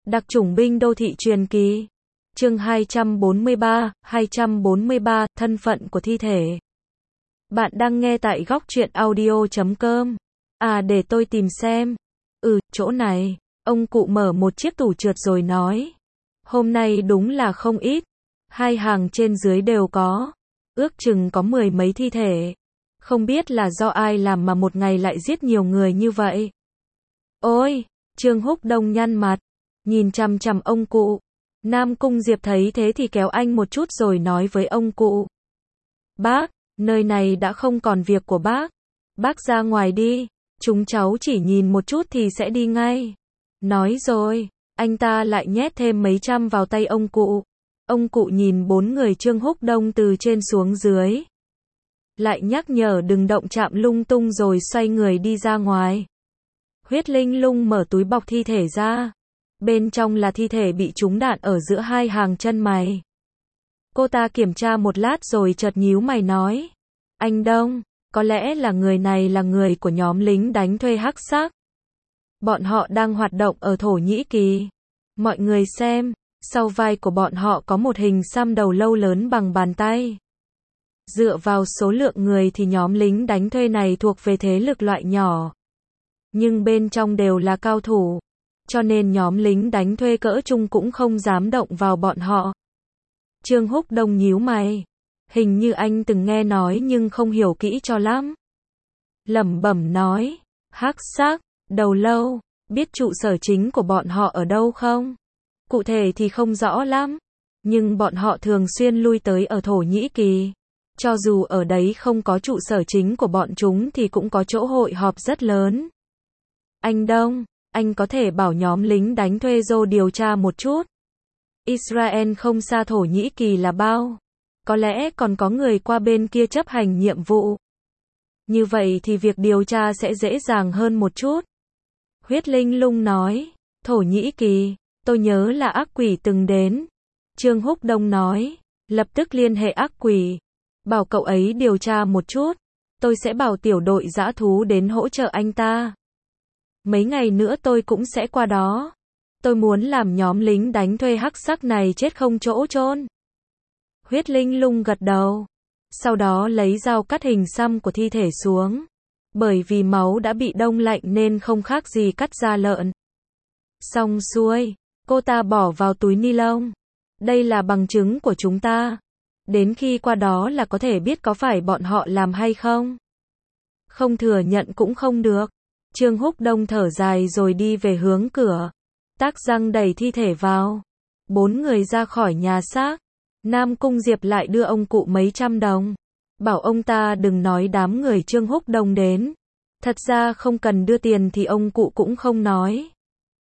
Đặc chủng binh đô thị truyền kỳ. Chương 243, thân phận của thi thể. Bạn đang nghe tại góc truyện audio.com. À, để tôi tìm xem. Chỗ này. Ông cụ mở một chiếc tủ trượt rồi nói. Hôm nay đúng là không ít. 2 hàng trên dưới đều có. Ước chừng có 10 mấy thi thể. Không biết là do ai làm mà một ngày lại giết nhiều người như vậy. Ôi, Trương Húc Đông nhăn mặt, nhìn chằm chằm ông cụ. Nam Cung Diệp thấy thế thì kéo anh một chút rồi nói với ông cụ. Bác, nơi này đã không còn việc của bác. Bác ra ngoài đi, chúng cháu chỉ nhìn một chút thì sẽ đi ngay. Nói rồi, anh ta lại nhét thêm mấy trăm vào tay ông cụ. Ông cụ nhìn 4 người Trương Húc Đông từ trên xuống dưới. Lại nhắc nhở đừng động chạm lung tung rồi xoay người đi ra ngoài. Huyết Linh Lung mở túi bọc thi thể ra. Bên trong là thi thể bị trúng đạn ở giữa 2 hàng chân mày. Cô ta kiểm tra một lát rồi chợt nhíu mày nói. Anh Đông, có lẽ là người này là người của nhóm lính đánh thuê hắc sắc. Bọn họ đang hoạt động ở Thổ Nhĩ Kỳ. Mọi người xem, sau vai của bọn họ có một hình xăm đầu lâu lớn bằng bàn tay. Dựa vào số lượng người thì nhóm lính đánh thuê này thuộc về thế lực loại nhỏ. Nhưng bên trong đều là cao thủ. Cho nên nhóm lính đánh thuê cỡ trung cũng không dám động vào bọn họ. Trương Húc Đông nhíu mày. Hình như anh từng nghe nói nhưng không hiểu kỹ cho lắm. Lẩm bẩm nói. Hắc sắc, đầu lâu, biết trụ sở chính của bọn họ ở đâu không? Cụ thể thì không rõ lắm. Nhưng bọn họ thường xuyên lui tới ở Thổ Nhĩ Kỳ. Cho dù ở đấy không có trụ sở chính của bọn chúng thì cũng có chỗ hội họp rất lớn. Anh Đông, anh có thể bảo nhóm lính đánh thuê Dô điều tra một chút. Israel không xa Thổ Nhĩ Kỳ là bao. Có lẽ còn có người qua bên kia chấp hành nhiệm vụ. Như vậy thì việc điều tra sẽ dễ dàng hơn một chút. Huyết Linh Lung nói. Thổ Nhĩ Kỳ, tôi nhớ là ác quỷ từng đến. Trương Húc Đông nói. Lập tức liên hệ ác quỷ. Bảo cậu ấy điều tra một chút. Tôi sẽ bảo tiểu đội dã thú đến hỗ trợ anh ta. Mấy ngày nữa tôi cũng sẽ qua đó. Tôi muốn làm nhóm lính đánh thuê hắc sắc này chết không chỗ chôn. Huyết Linh Lung gật đầu. Sau đó lấy dao cắt hình xăm của thi thể xuống. Bởi vì máu đã bị đông lạnh nên không khác gì cắt da lợn. Xong xuôi, cô ta bỏ vào túi ni lông. Đây là bằng chứng của chúng ta. Đến khi qua đó là có thể biết có phải bọn họ làm hay không. Không thừa nhận cũng không được. Trương Húc Đông thở dài rồi đi về hướng cửa. Tắc Răng đẩy thi thể vào. 4 người ra khỏi nhà xác. Nam Cung Diệp lại đưa ông cụ mấy trăm đồng. Bảo ông ta đừng nói đám người Trương Húc Đông đến. Thật ra không cần đưa tiền thì ông cụ cũng không nói.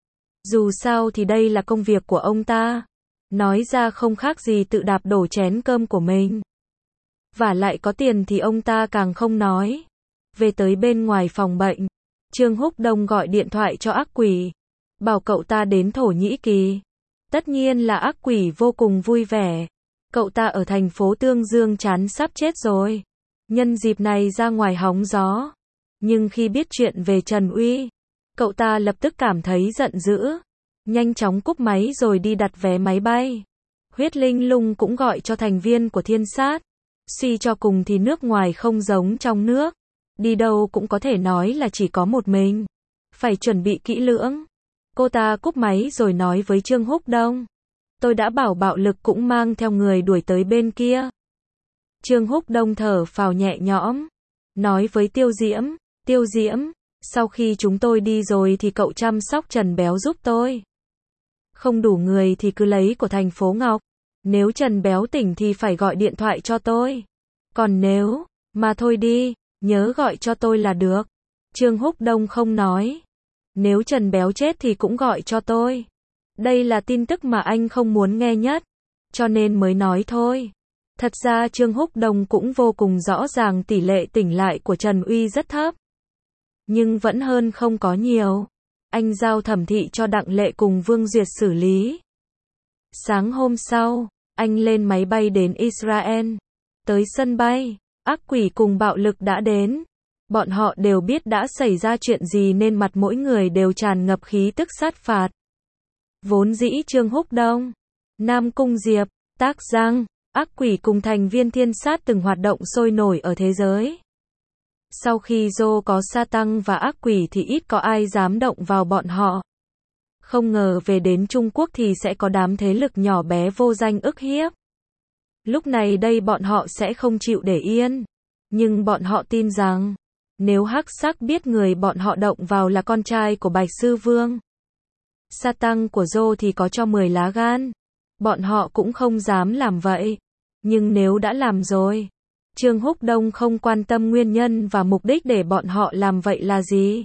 Dù sao thì đây là công việc của ông ta. Nói ra không khác gì tự đạp đổ chén cơm của mình. Và lại có tiền thì ông ta càng không nói. Về tới bên ngoài phòng bệnh. Trương Húc Đông gọi điện thoại cho ác quỷ. Bảo cậu ta đến Thổ Nhĩ Kỳ. Tất nhiên là ác quỷ vô cùng vui vẻ. Cậu ta ở thành phố Tương Dương chán sắp chết rồi. Nhân dịp này ra ngoài hóng gió. Nhưng khi biết chuyện về Trần Uy, cậu ta lập tức cảm thấy giận dữ. Nhanh chóng cúp máy rồi đi đặt vé máy bay. Huyết Linh Lung cũng gọi cho thành viên của Thiên Sát. Suy cho cùng thì nước ngoài không giống trong nước. Đi đâu cũng có thể nói là chỉ có một mình. Phải chuẩn bị kỹ lưỡng. Cô ta cúp máy rồi nói với Trương Húc Đông. Tôi đã bảo bạo lực cũng mang theo người đuổi tới bên kia. Trương Húc Đông thở phào nhẹ nhõm. Nói với Tiêu Diễm, sau khi chúng tôi đi rồi thì cậu chăm sóc Trần Béo giúp tôi. Không đủ người thì cứ lấy của thành phố Ngọc. Nếu Trần Béo tỉnh thì phải gọi điện thoại cho tôi. Còn nếu mà thôi đi, nhớ gọi cho tôi là được. Trương Húc Đông không nói. Nếu Trần Béo chết thì cũng gọi cho tôi. Đây là tin tức mà anh không muốn nghe nhất. Cho nên mới nói thôi. Thật ra Trương Húc Đông cũng vô cùng rõ ràng tỷ lệ tỉnh lại của Trần Uy rất thấp. Nhưng vẫn hơn không có nhiều. Anh giao thẩm thị cho Đặng Lệ cùng Vương Duyệt xử lý. Sáng hôm sau, anh lên máy bay đến Israel. Tới sân bay, ác quỷ cùng bạo lực đã đến. Bọn họ đều biết đã xảy ra chuyện gì nên mặt mỗi người đều tràn ngập khí tức sát phạt. Vốn dĩ Trương Húc Đông, Nam Cung Diệp, Tác Giang, ác quỷ cùng thành viên thiên sát từng hoạt động sôi nổi ở thế giới. Sau khi Joe có sa tăng và ác quỷ thì ít có ai dám động vào bọn họ. Không ngờ về đến Trung Quốc thì sẽ có đám thế lực nhỏ bé vô danh ức hiếp. Lúc này đây bọn họ sẽ không chịu để yên. Nhưng bọn họ tin rằng, nếu Hắc Sắc biết người bọn họ động vào là con trai của Bạch Sư Vương, sa tăng của Joe thì có cho 10 lá gan. Bọn họ cũng không dám làm vậy. Nhưng nếu đã làm rồi, Trương Húc Đông không quan tâm nguyên nhân và mục đích để bọn họ làm vậy là gì.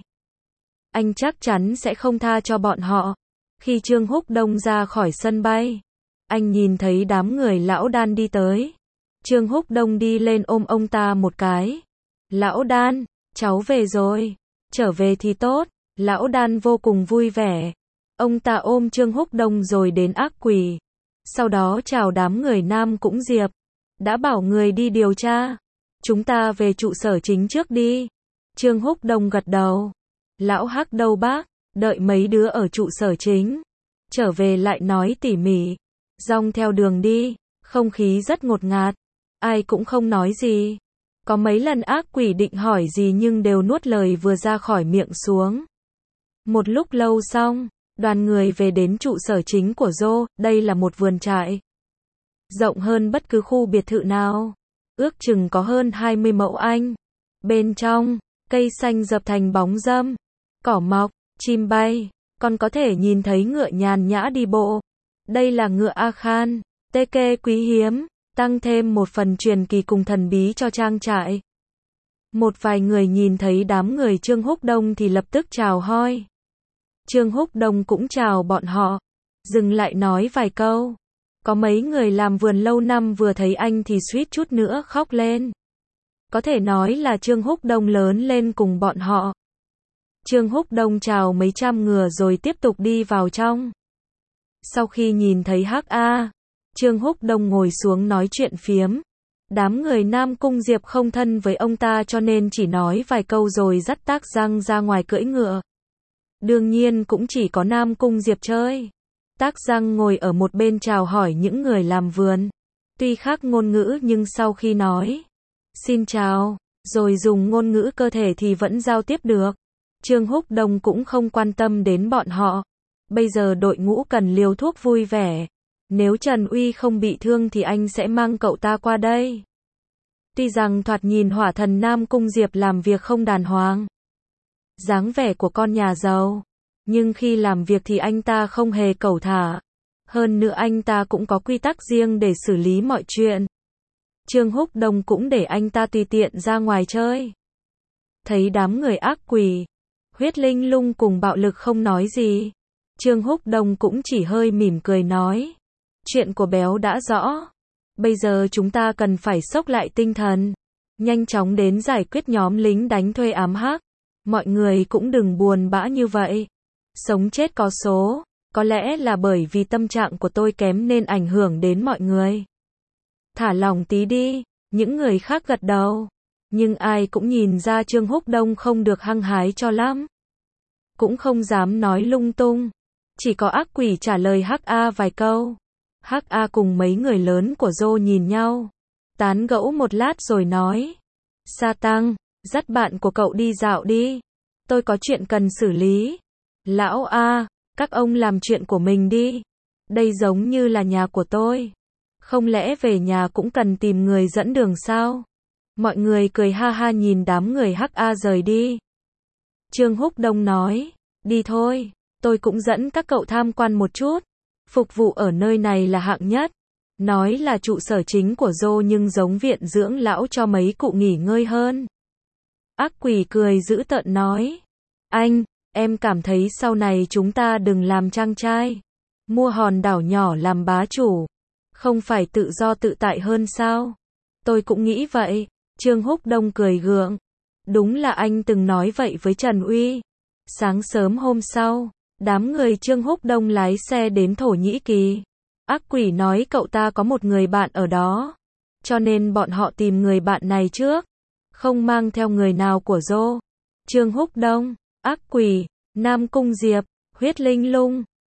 Anh chắc chắn sẽ không tha cho bọn họ. Khi Trương Húc Đông ra khỏi sân bay, anh nhìn thấy đám người Lão Đan đi tới. Trương Húc Đông đi lên ôm ông ta một cái. Lão Đan, cháu về rồi. Trở về thì tốt. Lão Đan vô cùng vui vẻ. Ông ta ôm Trương Húc Đông rồi đến ác quỷ. Sau đó chào đám người Nam Cung Diệp. Đã bảo người đi điều tra. Chúng ta về trụ sở chính trước đi. Trương Húc Đông gật đầu. Lão Hắc đâu bác, đợi mấy đứa ở trụ sở chính. Trở về lại nói tỉ mỉ. Dong theo đường đi, không khí rất ngột ngạt. Ai cũng không nói gì. Có mấy lần ác quỷ định hỏi gì nhưng đều nuốt lời vừa ra khỏi miệng xuống. Một lúc lâu xong, đoàn người về đến trụ sở chính của Joe. Đây là một vườn trại. Rộng hơn bất cứ khu biệt thự nào. Ước chừng có hơn 20 mẫu Anh. Bên trong, cây xanh dập thành bóng râm. Cỏ mọc, chim bay. Còn có thể nhìn thấy ngựa nhàn nhã đi bộ. Đây là ngựa A Khan, tê kê quý hiếm. Tăng thêm một phần truyền kỳ cùng thần bí cho trang trại. Một vài người nhìn thấy đám người Trương Húc Đông thì lập tức chào hoi. Trương Húc Đông cũng chào bọn họ. Dừng lại nói vài câu. Có mấy người làm vườn lâu năm vừa thấy anh thì suýt chút nữa khóc lên. Có thể nói là Trương Húc Đông lớn lên cùng bọn họ. Trương Húc Đông chào mấy trăm ngựa rồi tiếp tục đi vào trong. Sau khi nhìn thấy H.A., Trương Húc Đông ngồi xuống nói chuyện phiếm. Đám người Nam Cung Diệp không thân với ông ta cho nên chỉ nói vài câu rồi dắt Tác Giang ra ngoài cưỡi ngựa. Đương nhiên cũng chỉ có Nam Cung Diệp chơi. Tác Giang ngồi ở một bên chào hỏi những người làm vườn. Tuy khác ngôn ngữ nhưng sau khi nói xin chào, rồi dùng ngôn ngữ cơ thể thì vẫn giao tiếp được. Trương Húc Đông cũng không quan tâm đến bọn họ. Bây giờ đội ngũ cần liều thuốc vui vẻ. Nếu Trần Uy không bị thương thì anh sẽ mang cậu ta qua đây. Tuy rằng thoạt nhìn hỏa thần Nam Cung Diệp làm việc không đàng hoàng, dáng vẻ của con nhà giàu, nhưng khi làm việc thì anh ta không hề cẩu thả. Hơn nữa anh ta cũng có quy tắc riêng để xử lý mọi chuyện. Trương Húc Đông cũng để anh ta tùy tiện ra ngoài chơi. Thấy đám người ác quỷ, huyết linh lung cùng bạo lực không nói gì. Trương Húc Đông cũng chỉ hơi mỉm cười nói. Chuyện của béo đã rõ. Bây giờ chúng ta cần phải xốc lại tinh thần. Nhanh chóng đến giải quyết nhóm lính đánh thuê ám hắc. Mọi người cũng đừng buồn bã như vậy. Sống chết có số. Có lẽ là bởi vì tâm trạng của tôi kém nên ảnh hưởng đến mọi người. Thả lòng tí đi. Những người khác gật đầu. Nhưng ai cũng nhìn ra Trương Húc Đông không được hăng hái cho lắm. Cũng không dám nói lung tung. Chỉ có ác quỷ trả lời H.A. vài câu. H.A. cùng mấy người lớn của Joe nhìn nhau. Tán gẫu một lát rồi nói. Sa Tăng, dắt bạn của cậu đi dạo đi. Tôi có chuyện cần xử lý. Lão A, các ông làm chuyện của mình đi. Đây giống như là nhà của tôi. Không lẽ về nhà cũng cần tìm người dẫn đường sao? Mọi người cười ha ha nhìn đám người H.A. rời đi. Trương Húc Đông nói. Đi thôi, tôi cũng dẫn các cậu tham quan một chút. Phục vụ ở nơi này là hạng nhất. Nói là trụ sở chính của Joe nhưng giống viện dưỡng lão cho mấy cụ nghỉ ngơi hơn. Ác quỷ cười dữ tợn nói. Anh, em cảm thấy sau này chúng ta đừng làm trang trai. Mua hòn đảo nhỏ làm bá chủ. Không phải tự do tự tại hơn sao? Tôi cũng nghĩ vậy. Trương Húc Đông cười gượng. Đúng là anh từng nói vậy với Trần Uy. Sáng sớm hôm sau, đám người Trương Húc Đông lái xe đến Thổ Nhĩ Kỳ. Ác quỷ nói cậu ta có một người bạn ở đó. Cho nên bọn họ tìm người bạn này trước. Không mang theo người nào của Joe. Trương Húc Đông, ác quỷ, Nam Cung Diệp, huyết linh lung,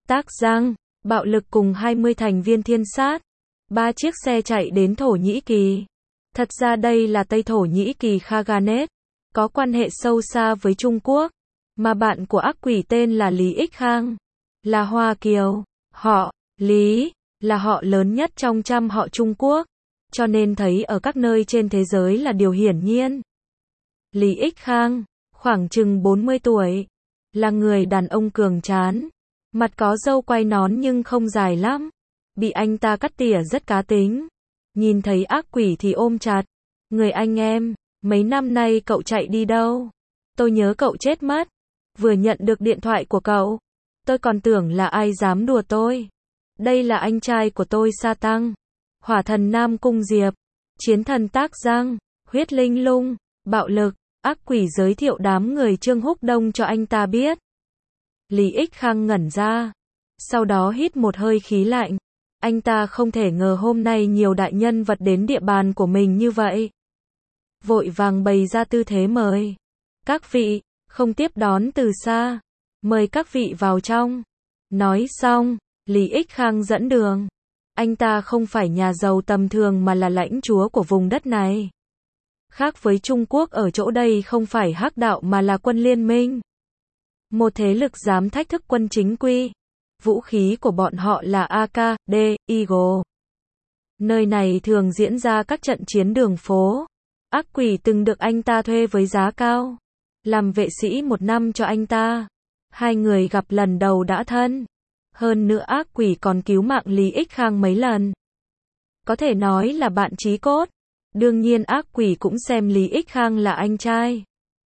Tác Giang, bạo lực cùng 20 thành viên thiên sát. 3 chiếc xe chạy đến Thổ Nhĩ Kỳ. Thật ra đây là Tây Thổ Nhĩ Kỳ Khaganet, có quan hệ sâu xa với Trung Quốc, mà bạn của ác quỷ tên là Lý Ích Khang, là Hoa Kiều. Họ, Lý, là họ lớn nhất trong trăm họ Trung Quốc, cho nên thấy ở các nơi trên thế giới là điều hiển nhiên. Lý Ích Khang, khoảng chừng 40 tuổi, là người đàn ông cường tráng, mặt có râu quai nón nhưng không dài lắm, bị anh ta cắt tỉa rất cá tính. Nhìn thấy ác quỷ thì ôm chặt. Người anh em, mấy năm nay cậu chạy đi đâu? Tôi nhớ cậu chết mất. Vừa nhận được điện thoại của cậu, tôi còn tưởng là ai dám đùa tôi. Đây là anh trai của tôi Sa Tăng, hỏa thần Nam Cung Diệp, chiến thần Tác Giang, huyết linh lung, bạo lực. Ác quỷ giới thiệu đám người Trương Húc Đông cho anh ta biết. Lý Ích Khang ngẩn ra, sau đó hít một hơi khí lạnh. Anh ta không thể ngờ hôm nay nhiều đại nhân vật đến địa bàn của mình như vậy. Vội vàng bày ra tư thế mời. Các vị, không tiếp đón từ xa. Mời các vị vào trong. Nói xong, Lý Ích Khang dẫn đường. Anh ta không phải nhà giàu tầm thường mà là lãnh chúa của vùng đất này. Khác với Trung Quốc ở chỗ đây không phải hắc đạo mà là quân liên minh. Một thế lực dám thách thức quân chính quy. Vũ khí của bọn họ là AK, Eagle. Nơi này thường diễn ra các trận chiến đường phố. Ác quỷ từng được anh ta thuê với giá cao. Làm vệ sĩ 1 năm cho anh ta. 2 người gặp lần đầu đã thân. Hơn nữa ác quỷ còn cứu mạng Lý Ích Khang mấy lần. Có thể nói là bạn chí cốt. Đương nhiên ác quỷ cũng xem Lý Ích Khang là anh trai.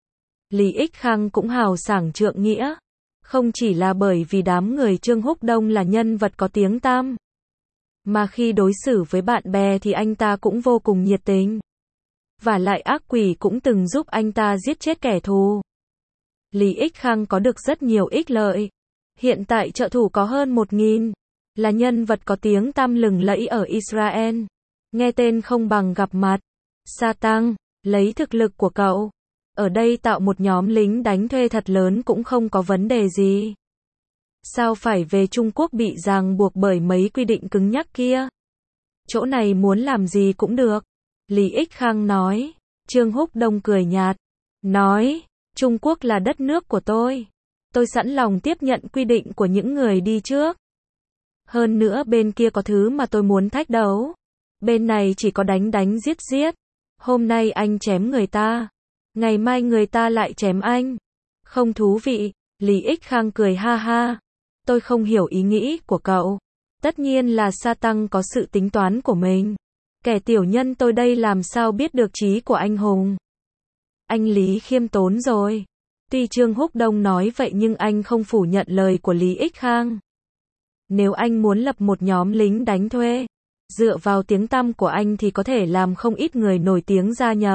Lý Ích Khang cũng hào sảng trượng nghĩa. Không chỉ là bởi vì đám người Trương Húc Đông là nhân vật có tiếng tăm, mà khi đối xử với bạn bè thì anh ta cũng vô cùng nhiệt tình. Và lại ác quỷ cũng từng giúp anh ta giết chết kẻ thù. Lý Ích Khang có được rất nhiều ích lợi. Hiện tại trợ thủ có hơn 1.000, là nhân vật có tiếng tăm lừng lẫy ở Israel. Nghe tên không bằng gặp mặt. Sa Tăng, lấy thực lực của cậu, ở đây tạo một nhóm lính đánh thuê thật lớn cũng không có vấn đề gì. Sao phải về Trung Quốc bị ràng buộc bởi mấy quy định cứng nhắc kia? Chỗ này muốn làm gì cũng được. Lý Ích Khang nói. Trương Húc Đông cười nhạt. Nói, Trung Quốc là đất nước của tôi. Tôi sẵn lòng tiếp nhận quy định của những người đi trước. Hơn nữa bên kia có thứ mà tôi muốn thách đấu. Bên này chỉ có đánh giết. Hôm nay anh chém người ta. Ngày mai người ta lại chém anh. Không thú vị. Lý Ích Khang cười ha ha. Tôi không hiểu ý nghĩ của cậu. Tất nhiên là Sa Tăng có sự tính toán của mình. Kẻ tiểu nhân tôi đây làm sao biết được trí của anh hùng. Anh Lý khiêm tốn rồi. Tuy Trương Húc Đông nói vậy nhưng anh không phủ nhận lời của Lý Ích Khang. Nếu anh muốn lập một nhóm lính đánh thuê, dựa vào tiếng tăm của anh thì có thể làm không ít người nổi tiếng gia nhập.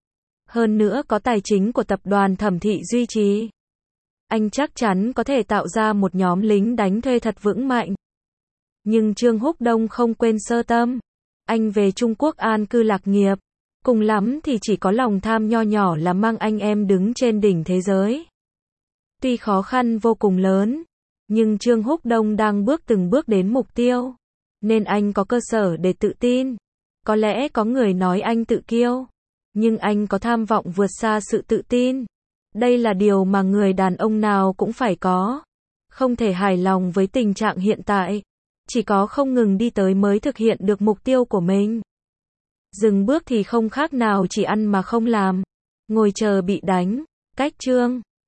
Hơn nữa có tài chính của tập đoàn Thẩm Thị duy trì. Anh chắc chắn có thể tạo ra một nhóm lính đánh thuê thật vững mạnh. Nhưng Trương Húc Đông không quên sơ tâm. Anh về Trung Quốc an cư lạc nghiệp. Cùng lắm thì chỉ có lòng tham nho nhỏ là mang anh em đứng trên đỉnh thế giới. Tuy khó khăn vô cùng lớn, nhưng Trương Húc Đông đang từng bước đến mục tiêu. Nên anh có cơ sở để tự tin. Có lẽ có người nói anh tự kiêu. Nhưng anh có tham vọng vượt xa sự tự tin. Đây là điều mà người đàn ông nào cũng phải có. Không thể hài lòng với tình trạng hiện tại. Chỉ có không ngừng đi tới mới thực hiện được mục tiêu của mình. Dừng bước thì không khác nào chỉ ăn mà không làm. Ngồi chờ bị đánh. Cách chương